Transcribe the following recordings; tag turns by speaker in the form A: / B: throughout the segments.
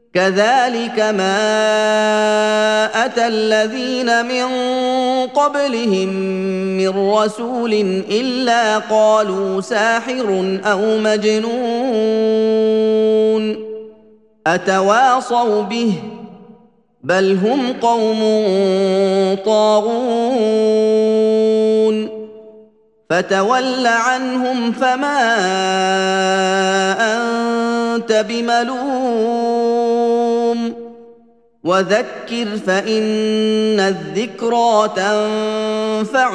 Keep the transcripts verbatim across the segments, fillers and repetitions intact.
A: كذلك ما أتى الذين من قبلهم من رسول إلا قالوا ساحر أو مجنون أتواصوا به بل هم قوم طاغون فتول عنهم فما أنت بملوم وذكر فإن الذكرى تنفع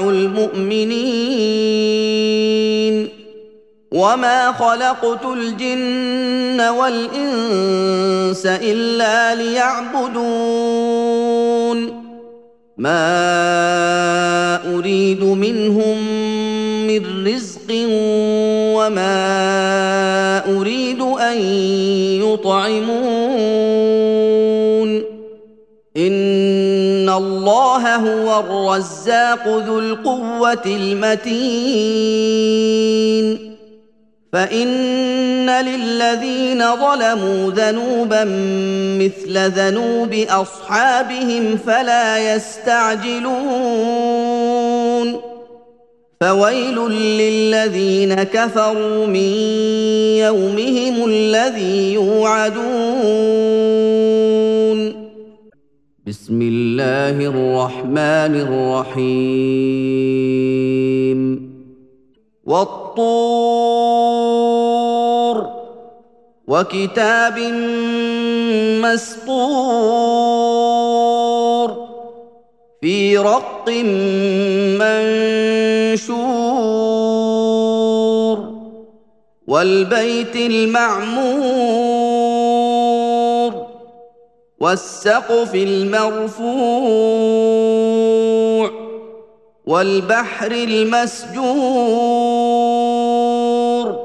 A: المؤمنين وما خلقت الجن والإنس إلا ليعبدون ما أريد منهم من رزق وما أريد أن يطعمون إن الله هو الرزاق ذو القوة المتين فإن للذين ظلموا ذنوبا مثل ذنوب أصحابهم فلا يستعجلون فويل للذين كفروا من يومهم الذي يوعدون بسم الله الرحمن الرحيم والطور وكتاب مسطور في رق منشور والبيت المعمور والسقف المرفوع والبحر المسجور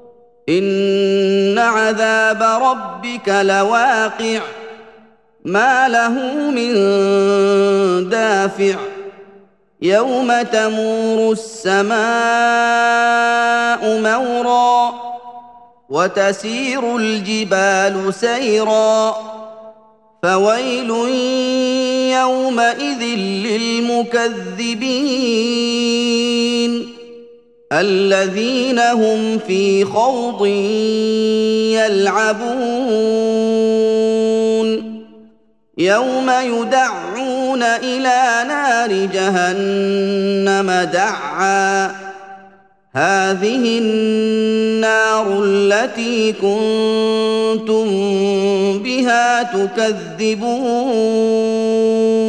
A: إن عذاب ربك لواقع ما له من دافع يوم تمور السماء مورا وتسير الجبال سيرا فويل يومئذ للمكذبين الذين هم في خوض يلعبون يوم يدعون إلى نار جهنم دعا هذه النار التي كنتم بها تكذبون